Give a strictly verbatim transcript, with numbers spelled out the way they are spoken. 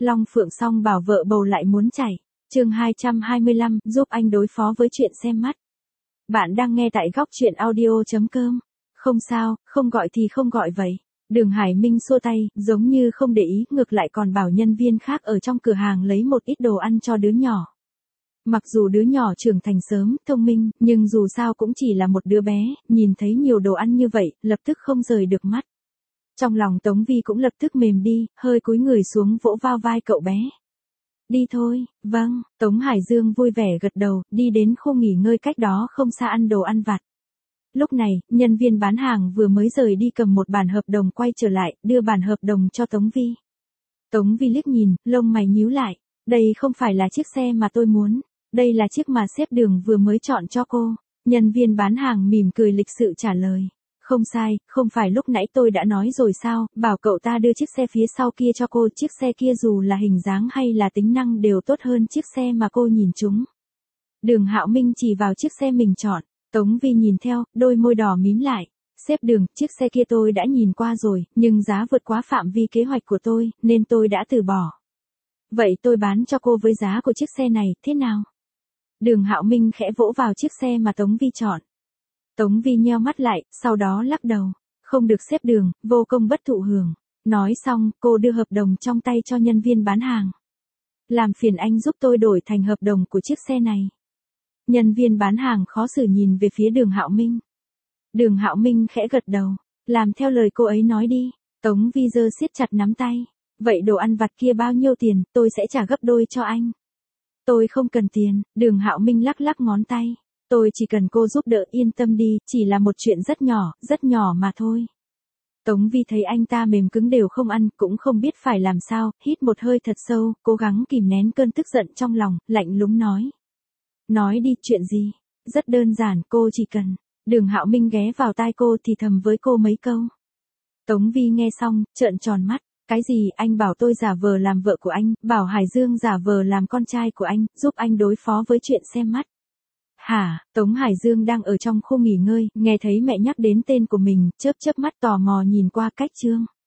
Long Phượng song bảo vợ bầu lại muốn chảy. Chương hai trăm hai mươi lăm, giúp anh đối phó với chuyện xem mắt. Bạn đang nghe tại góc truyện audio chấm com. Không sao, không gọi thì không gọi vậy. Đường Hải Minh xua tay, giống như không để ý, ngược lại còn bảo nhân viên khác ở trong cửa hàng lấy một ít đồ ăn cho đứa nhỏ. Mặc dù đứa nhỏ trưởng thành sớm, thông minh, nhưng dù sao cũng chỉ là một đứa bé, nhìn thấy nhiều đồ ăn như vậy, lập tức không rời được mắt. Trong lòng Tống Vi cũng lập tức mềm đi, hơi cúi người xuống vỗ vào vai cậu bé. Đi thôi, vâng, Tống Hải Dương vui vẻ gật đầu, đi đến khu nghỉ ngơi cách đó không xa ăn đồ ăn vặt. Lúc này, nhân viên bán hàng vừa mới rời đi cầm một bản hợp đồng quay trở lại, đưa bản hợp đồng cho Tống Vi. Tống Vi liếc nhìn, lông mày nhíu lại, đây không phải là chiếc xe mà tôi muốn, đây là chiếc mà sếp Đường vừa mới chọn cho cô. Nhân viên bán hàng mỉm cười lịch sự trả lời. Không sai, không phải lúc nãy tôi đã nói rồi sao, bảo cậu ta đưa chiếc xe phía sau kia cho cô, chiếc xe kia dù là hình dáng hay là tính năng đều tốt hơn chiếc xe mà cô nhìn chúng. Đường Hạo Minh chỉ vào chiếc xe mình chọn, Tống Vi nhìn theo, đôi môi đỏ mím lại. Sếp Đường, chiếc xe kia tôi đã nhìn qua rồi, nhưng giá vượt quá phạm vi kế hoạch của tôi, nên tôi đã từ bỏ. Vậy tôi bán cho cô với giá của chiếc xe này, thế nào? Đường Hạo Minh khẽ vỗ vào chiếc xe mà Tống Vi chọn. Tống Vi nheo mắt lại, sau đó lắc đầu. Không được sếp Đường, vô công bất thụ hưởng. Nói xong, cô đưa hợp đồng trong tay cho nhân viên bán hàng. Làm phiền anh giúp tôi đổi thành hợp đồng của chiếc xe này. Nhân viên bán hàng khó xử nhìn về phía Đường Hạo Minh. Đường Hạo Minh khẽ gật đầu. Làm theo lời cô ấy nói đi. Tống Vi giơ siết chặt nắm tay. Vậy đồ ăn vặt kia bao nhiêu tiền, tôi sẽ trả gấp đôi cho anh. Tôi không cần tiền, Đường Hạo Minh lắc lắc ngón tay. Tôi chỉ cần cô giúp đỡ, yên tâm đi, chỉ là một chuyện rất nhỏ, rất nhỏ mà thôi. Tống Vi thấy anh ta mềm cứng đều không ăn, cũng không biết phải làm sao, hít một hơi thật sâu, cố gắng kìm nén cơn tức giận trong lòng, lạnh lùng nói. Nói đi, chuyện gì? Rất đơn giản, cô chỉ cần. Đường Hạo Minh ghé vào tai cô thì thầm với cô mấy câu. Tống Vi nghe xong, trợn tròn mắt. Cái gì, anh bảo tôi giả vờ làm vợ của anh, bảo Hải Dương giả vờ làm con trai của anh, giúp anh đối phó với chuyện xem mắt. Hả, Tống Hải Dương đang ở trong khu nghỉ ngơi, nghe thấy mẹ nhắc đến tên của mình, chớp chớp mắt tò mò nhìn qua cách Trương.